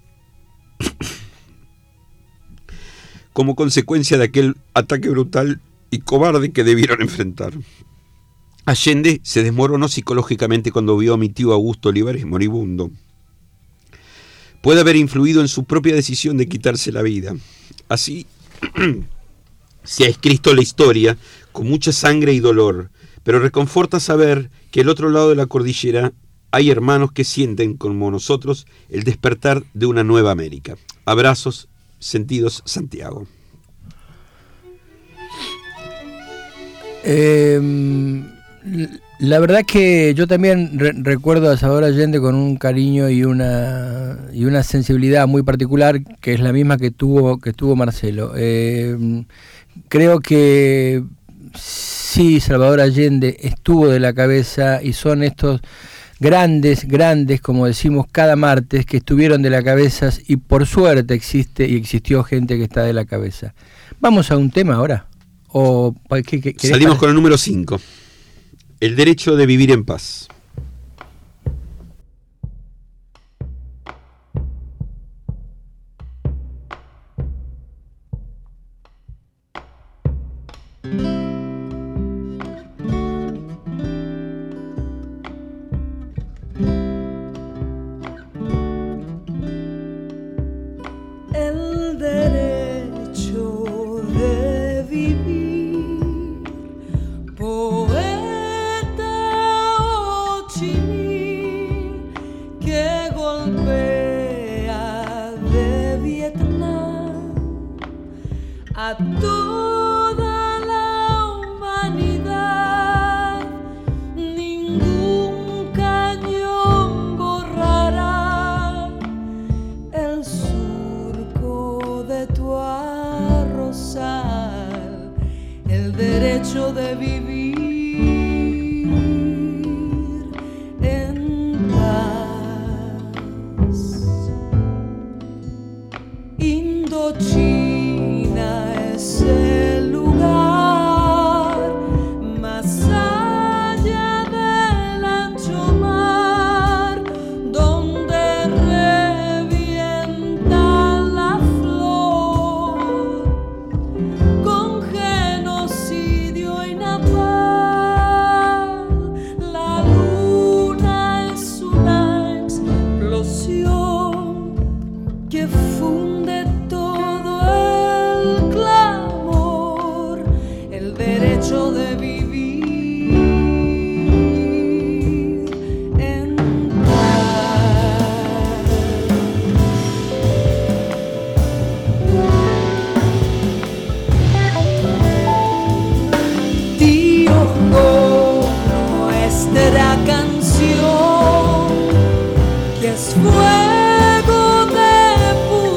[SPEAKER 2] como consecuencia de aquel ataque brutal y cobarde que debieron enfrentar. Allende se desmoronó psicológicamente cuando vio a mi tío Augusto Olivares moribundo. Puede haber influido en su propia decisión de quitarse la vida. Así se ha escrito la historia con mucha sangre y dolor, pero reconforta saber que al otro lado de la cordillera hay hermanos que sienten, como nosotros, el despertar de una nueva América. Abrazos, sentidos, Santiago.
[SPEAKER 3] La verdad que yo también recuerdo a Salvador Allende con un cariño y una sensibilidad muy particular, que es la misma que tuvo Marcelo. Creo que sí, Salvador Allende estuvo de la cabeza, y son estos grandes, como decimos cada martes, que estuvieron de la cabeza, y por suerte existió gente que está de la cabeza. Vamos a un tema ahora.
[SPEAKER 2] Salimos con el número 5. El derecho de vivir en paz.
[SPEAKER 4] El derecho de vivir, poeta Ho Chi Minh, que golpea de Vietnam a toda la humanidad. Ningún cañón borrará el surco de tu arrozal, el derecho de vivir en paz. Indochina es el lugar más allá del ancho mar, donde revienta la flor con genocidio y napalm. La luna es una explosión que funde todo el clamor, el derecho de vivir en paz. Tío, con nuestra canción, que es fuego de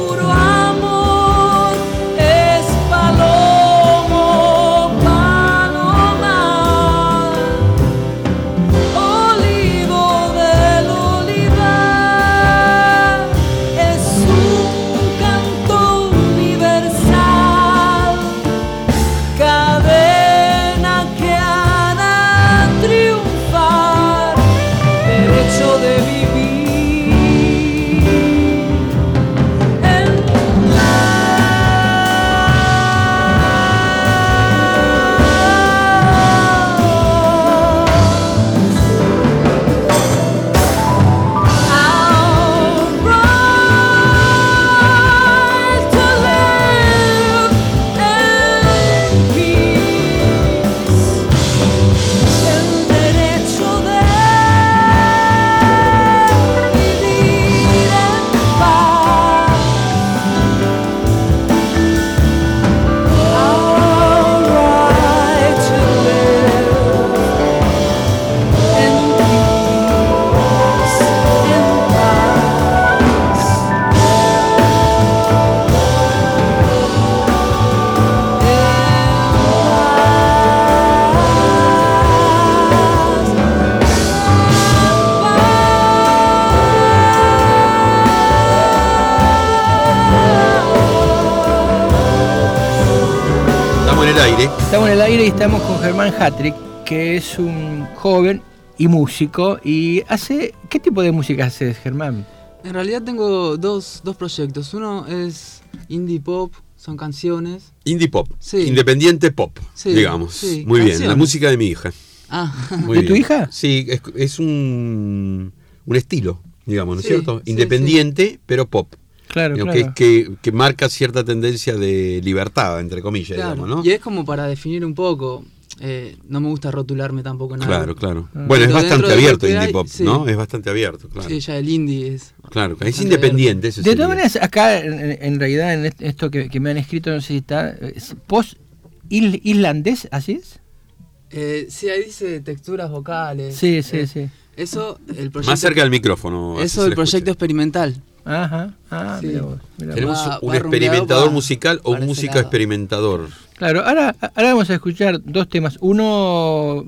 [SPEAKER 2] en el aire.
[SPEAKER 3] Estamos en el aire y estamos con Germán Hattrick, que es un joven y músico. Y ¿qué tipo de música haces, Germán?
[SPEAKER 8] En realidad tengo dos proyectos. Uno es indie pop, son canciones.
[SPEAKER 2] Indie pop,
[SPEAKER 8] sí.
[SPEAKER 2] Independiente pop,
[SPEAKER 8] sí,
[SPEAKER 2] digamos.
[SPEAKER 8] Sí.
[SPEAKER 2] Muy
[SPEAKER 8] Canciones.
[SPEAKER 2] bien, la música de mi hija.
[SPEAKER 3] Muy ¿De bien. Tu hija?
[SPEAKER 2] Sí, es un estilo, digamos, ¿no es cierto?
[SPEAKER 8] Sí,
[SPEAKER 2] Independiente,
[SPEAKER 8] sí.
[SPEAKER 2] pero pop.
[SPEAKER 3] Claro,
[SPEAKER 2] Digo,
[SPEAKER 3] claro.
[SPEAKER 2] Que marca cierta tendencia de libertad, entre comillas,
[SPEAKER 8] claro.
[SPEAKER 2] digamos, ¿no?
[SPEAKER 8] Y es como para definir un poco. No me gusta rotularme tampoco nada.
[SPEAKER 2] Claro. Bueno, es bastante abierto indie pop,
[SPEAKER 8] sí.
[SPEAKER 2] ¿no? Es bastante abierto, claro.
[SPEAKER 8] Sí, ya el indie es...
[SPEAKER 2] Claro, es independiente. Eso
[SPEAKER 3] de todas maneras, acá en realidad, en esto que me han escrito, no sé si está, post-islandés, ¿así es?
[SPEAKER 8] Sí, ahí dice texturas vocales.
[SPEAKER 3] Sí.
[SPEAKER 8] Eso, el proyecto...
[SPEAKER 2] Más cerca del micrófono.
[SPEAKER 8] Eso, el proyecto experimental.
[SPEAKER 3] Ajá.
[SPEAKER 8] Sí.
[SPEAKER 3] Mira vos.
[SPEAKER 2] Tenemos un experimentador musical o un músico
[SPEAKER 8] lado.
[SPEAKER 2] Experimentador.
[SPEAKER 3] Claro, ahora vamos a escuchar dos temas. Uno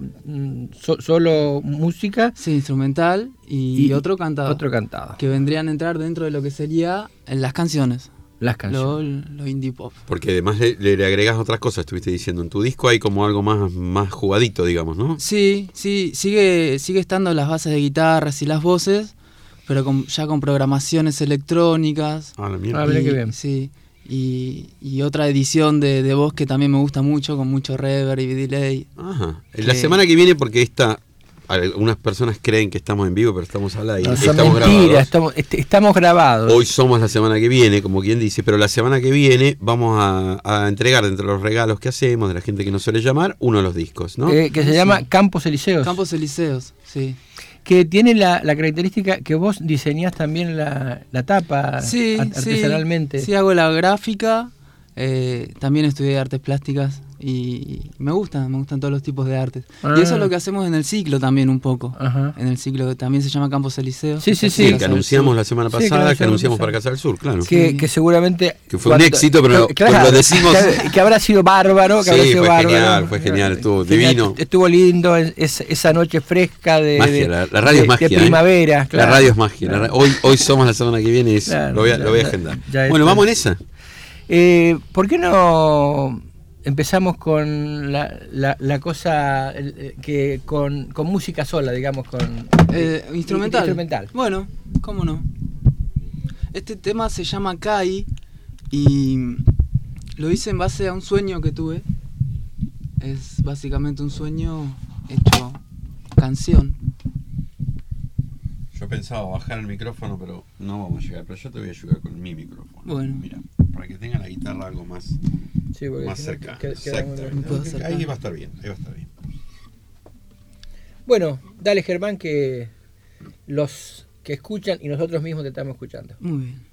[SPEAKER 3] solo música.
[SPEAKER 8] Sí, instrumental y otro cantado.
[SPEAKER 3] Otro cantado.
[SPEAKER 8] Que vendrían a entrar dentro de lo que sería las canciones.
[SPEAKER 3] Las canciones.
[SPEAKER 8] Lo indie pop.
[SPEAKER 2] Porque además le agregas otras cosas, estuviste diciendo. En tu disco hay como algo más jugadito, digamos, ¿no?
[SPEAKER 8] Sí, sigue estando las bases de guitarras y las voces, pero ya con programaciones electrónicas.
[SPEAKER 2] Ah, la mierda.
[SPEAKER 3] Mira qué bien.
[SPEAKER 8] Sí, y otra edición de voz que también me gusta mucho, con mucho reverb y delay.
[SPEAKER 2] Ajá. La semana que viene, porque algunas personas creen que estamos en vivo, pero estamos al aire.
[SPEAKER 3] No,
[SPEAKER 2] estamos
[SPEAKER 3] grabados. Estamos grabados.
[SPEAKER 2] Hoy somos la semana que viene, como quien dice, pero la semana que viene vamos a entregar entre los regalos que hacemos, de la gente que nos suele llamar, uno de los discos, ¿no?
[SPEAKER 3] Que se llama Campos Elíseos.
[SPEAKER 8] Campos Elíseos, sí.
[SPEAKER 3] Que tiene la característica que vos diseñás también la tapa artesanalmente.
[SPEAKER 8] Sí, hago la gráfica, también estudié artes plásticas y me gustan todos los tipos de artes. Y eso es lo que hacemos en el ciclo también un poco.
[SPEAKER 3] Ajá.
[SPEAKER 8] En el ciclo que también se llama Campos Elíseos.
[SPEAKER 3] Sí.
[SPEAKER 2] Que anunciamos la semana pasada, que anunciamos para Casa del Sur, claro.
[SPEAKER 3] Que seguramente...
[SPEAKER 2] Que fue un éxito, pero lo decimos...
[SPEAKER 3] Que habrá sido bárbaro.
[SPEAKER 2] Fue genial, estuvo divino.
[SPEAKER 3] Estuvo lindo esa noche fresca de...
[SPEAKER 2] Magia, la radio es magia.
[SPEAKER 3] De primavera, claro.
[SPEAKER 2] La radio es magia. Hoy somos la semana que viene, lo voy a agendar. Bueno, vamos en esa.
[SPEAKER 3] ¿Por qué no empezamos con la cosa que con música sola, digamos, con
[SPEAKER 8] instrumental? Bueno, cómo no. Este tema se llama Kai y lo hice en base a un sueño que tuve. Es básicamente un sueño hecho canción.
[SPEAKER 2] Yo pensaba bajar el micrófono, pero no vamos a llegar. Pero yo te voy a ayudar con mi micrófono.
[SPEAKER 8] Bueno.
[SPEAKER 2] Mira, para que tenga la guitarra algo más cerca. Ahí va a estar bien,
[SPEAKER 3] Bueno, dale, Germán, que los que escuchan y nosotros mismos te estamos escuchando.
[SPEAKER 8] Muy bien.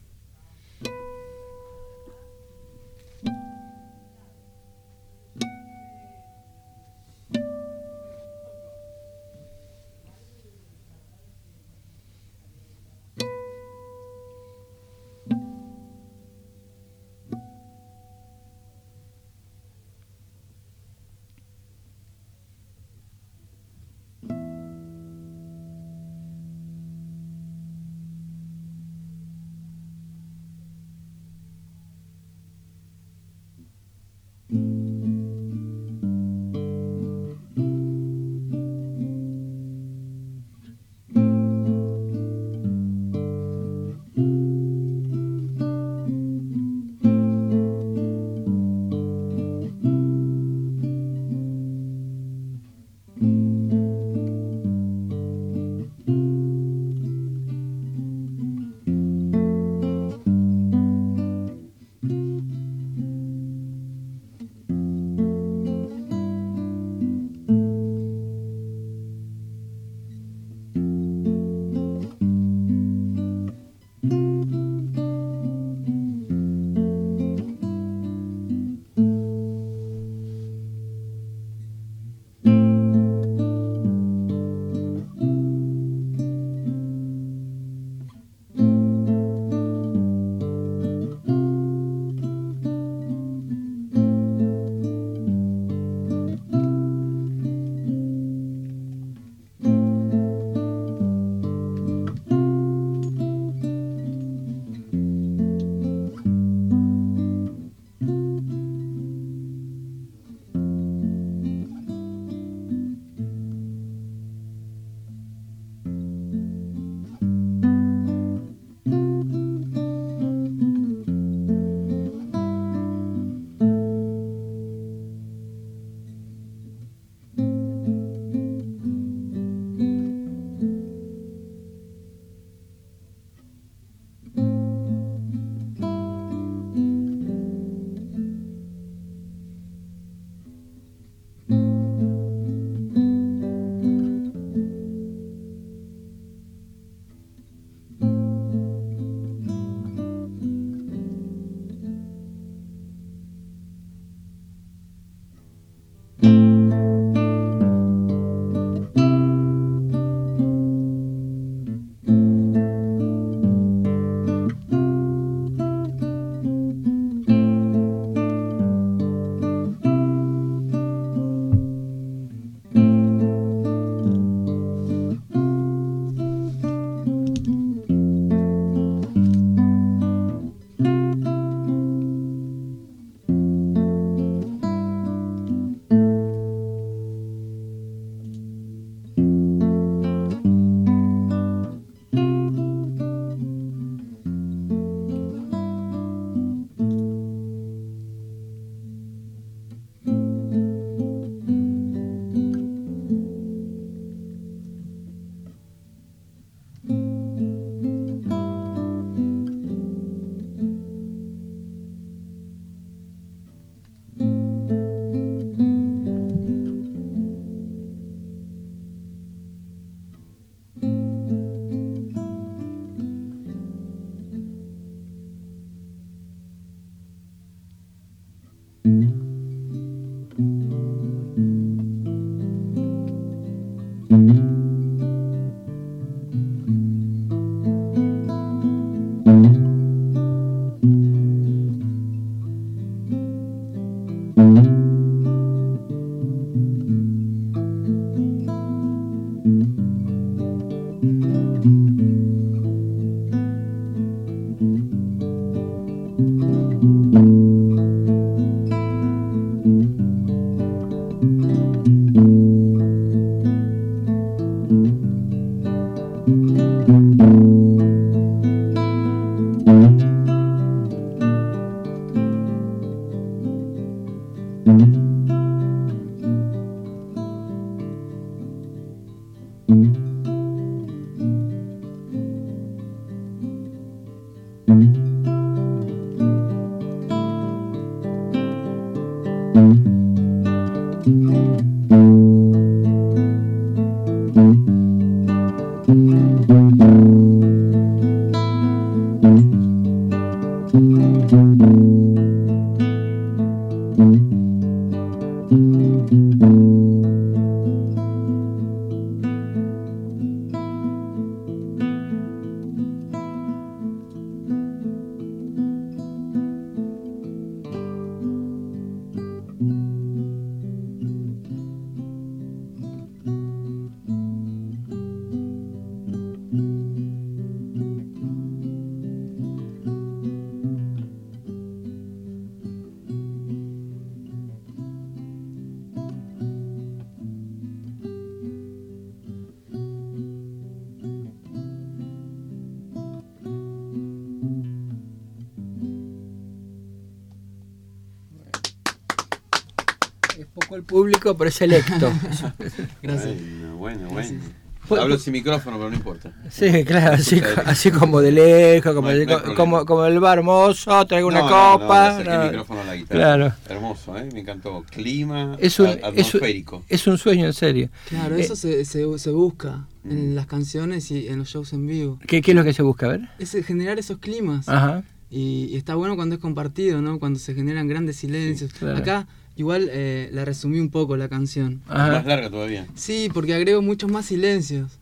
[SPEAKER 3] El público, pero es selecto.
[SPEAKER 8] Gracias.
[SPEAKER 2] Bueno. Hablo sin micrófono, pero no importa.
[SPEAKER 3] Sí, claro, así como de lejos, como el bar hermoso, traigo una copa.
[SPEAKER 2] No, el micrófono a la guitarra.
[SPEAKER 3] Claro.
[SPEAKER 2] Hermoso, me encantó. Clima
[SPEAKER 3] atmosférico. Es un sueño, en serio.
[SPEAKER 8] Claro, eso se busca en las canciones y en los shows en vivo.
[SPEAKER 3] ¿Qué es lo que se busca? A ver.
[SPEAKER 8] Es generar esos climas.
[SPEAKER 3] Ajá.
[SPEAKER 8] Y está bueno cuando es compartido, ¿no? Cuando se generan grandes silencios. Sí, claro. Acá igual la resumí un poco la canción.
[SPEAKER 2] Ajá. Más larga todavía.
[SPEAKER 8] Sí, porque agrego muchos más silencios.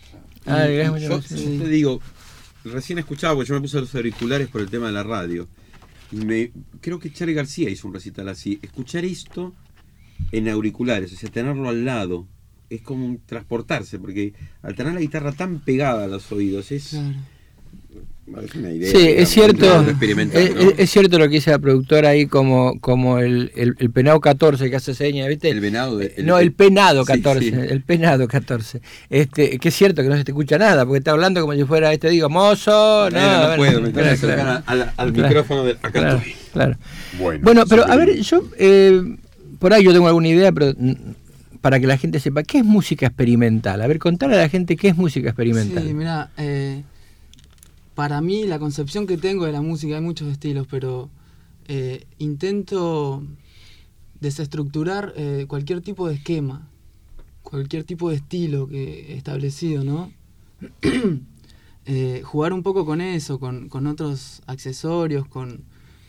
[SPEAKER 2] Yo te digo, recién escuchaba, porque yo me puse los auriculares por el tema de la radio. Y creo que Charly García hizo un recital así. Escuchar esto en auriculares, o sea, tenerlo al lado, es como transportarse, porque al tener la guitarra tan pegada a los oídos, es... Claro. Es una idea,
[SPEAKER 3] sí, digamos, es cierto,
[SPEAKER 2] ¿no?
[SPEAKER 3] Es cierto lo que dice la productora ahí, como el penado 14 que hace señas, ¿viste?
[SPEAKER 2] El venado
[SPEAKER 3] el penado 14,
[SPEAKER 2] sí.
[SPEAKER 3] El penado 14. Que es cierto que no se te escucha nada, porque está hablando como si fuera, digo, mozo,
[SPEAKER 2] no puedo, me tengo que acercar al micrófono de acá estoy.
[SPEAKER 3] Claro. Bueno, pero a ver, yo por ahí yo tengo alguna idea, pero para que la gente sepa, ¿qué es música experimental? A ver, contarle a la gente qué es música experimental.
[SPEAKER 8] Sí, mira, para mí la concepción que tengo de la música, hay muchos estilos, pero intento desestructurar cualquier tipo de esquema, cualquier tipo de estilo que establecido, ¿no? Jugar un poco con eso, con otros accesorios, con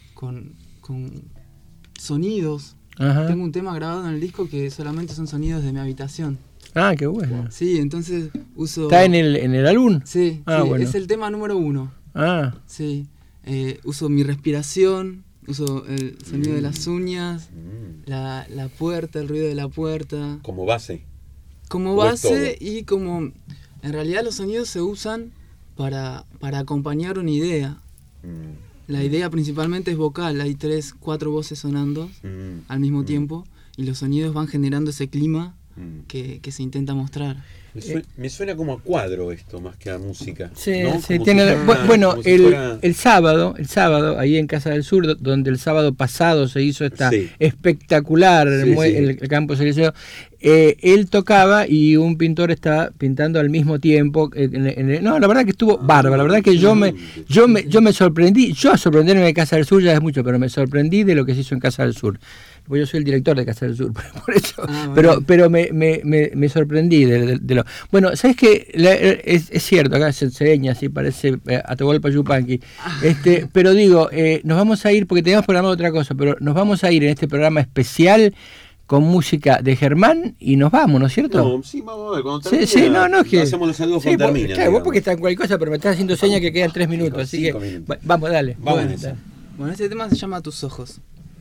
[SPEAKER 8] sonidos. Ajá. Tengo un tema grabado en el disco que solamente son sonidos de mi habitación.
[SPEAKER 3] Ah, qué bueno.
[SPEAKER 8] Sí, entonces uso...
[SPEAKER 3] ¿Está en el álbum?
[SPEAKER 8] Sí, bueno. Es el tema número 1.
[SPEAKER 3] Ah.
[SPEAKER 8] Sí, uso mi respiración, uso el sonido de las uñas, la puerta, el ruido de la puerta.
[SPEAKER 2] Como base.
[SPEAKER 8] Como base y como... En realidad los sonidos se usan para acompañar una idea. La idea principalmente es vocal, hay 3, 4 voces sonando al mismo tiempo y los sonidos van generando ese clima que se intenta mostrar.
[SPEAKER 2] Me suena como a cuadro esto, más que a música.
[SPEAKER 3] Sí,
[SPEAKER 2] ¿no?
[SPEAKER 3] sí, el sábado, ahí en Casa del Sur, donde el sábado pasado se hizo esta espectacular el campo seleccionado, él tocaba y un pintor estaba pintando al mismo tiempo. No, la verdad que estuvo bárbaro, la verdad que yo me sorprendí, yo a sorprenderme de Casa del Sur ya es mucho, pero me sorprendí de lo que se hizo en Casa del Sur. Pues yo soy el director de Casa del Sur, por eso. Pero me sorprendí de lo... Bueno, ¿sabes qué? Es cierto, acá se enseña, así parece Atahualpa Yupanqui. Pero digo, nos vamos a ir, porque teníamos programado otra cosa, pero nos vamos a ir en este programa especial con música de Germán y nos vamos, ¿no es cierto?
[SPEAKER 2] No, sí, vamos a ver, cuando termina,
[SPEAKER 3] no, es que...
[SPEAKER 2] hacemos los saludos cuando termina.
[SPEAKER 3] Claro, vos porque estás en cualquier cosa, pero me estás haciendo señas que quedan 3 minutos, así que...
[SPEAKER 2] minutos.
[SPEAKER 3] Vamos, dale.
[SPEAKER 8] Bueno, este tema se llama Tus ojos.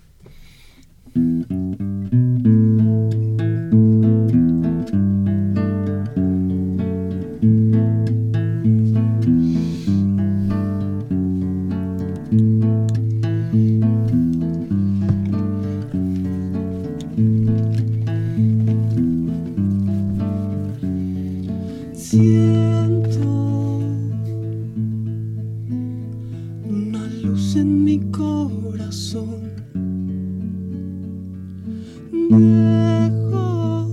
[SPEAKER 4] Siento una luz en mi corazón. Dejo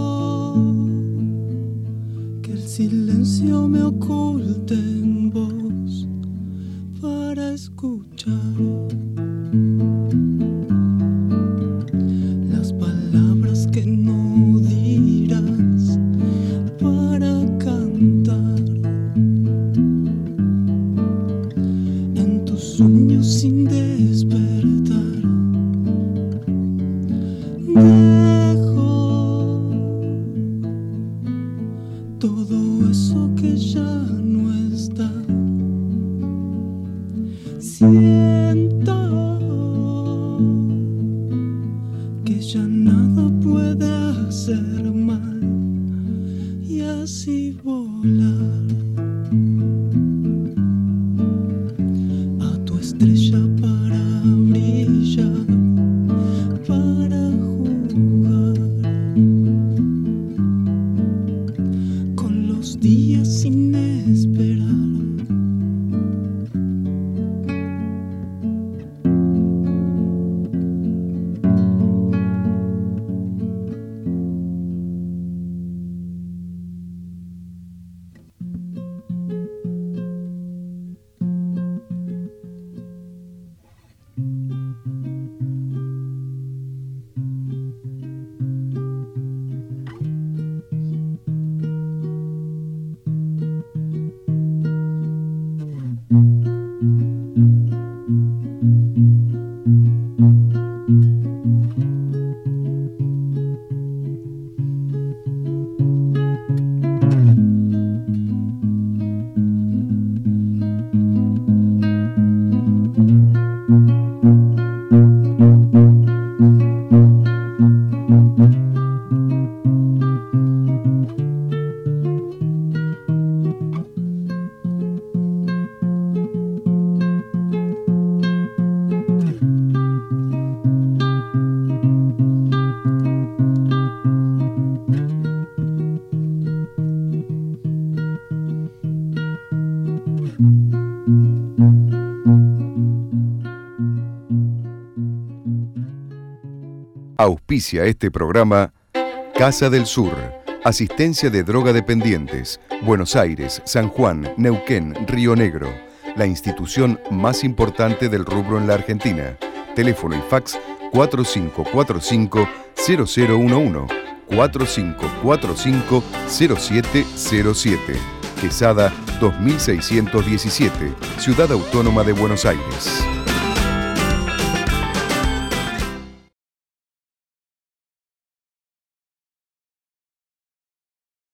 [SPEAKER 4] que el silencio me oculte en voz para escuchar las palabras que no dirás, para cantar en tus sueños sin
[SPEAKER 9] siento que ya nada puede hacer mal y así volar a tu estrella para brillar, para jugar con los días sin esperar.
[SPEAKER 7] Auspicia este programa Casa del Sur, asistencia de drogadependientes, Buenos Aires, San Juan, Neuquén, Río Negro, la institución más importante del rubro en la Argentina. Teléfono y fax 4545-0011, 4545-0707, Quesada 2617, Ciudad Autónoma de Buenos Aires.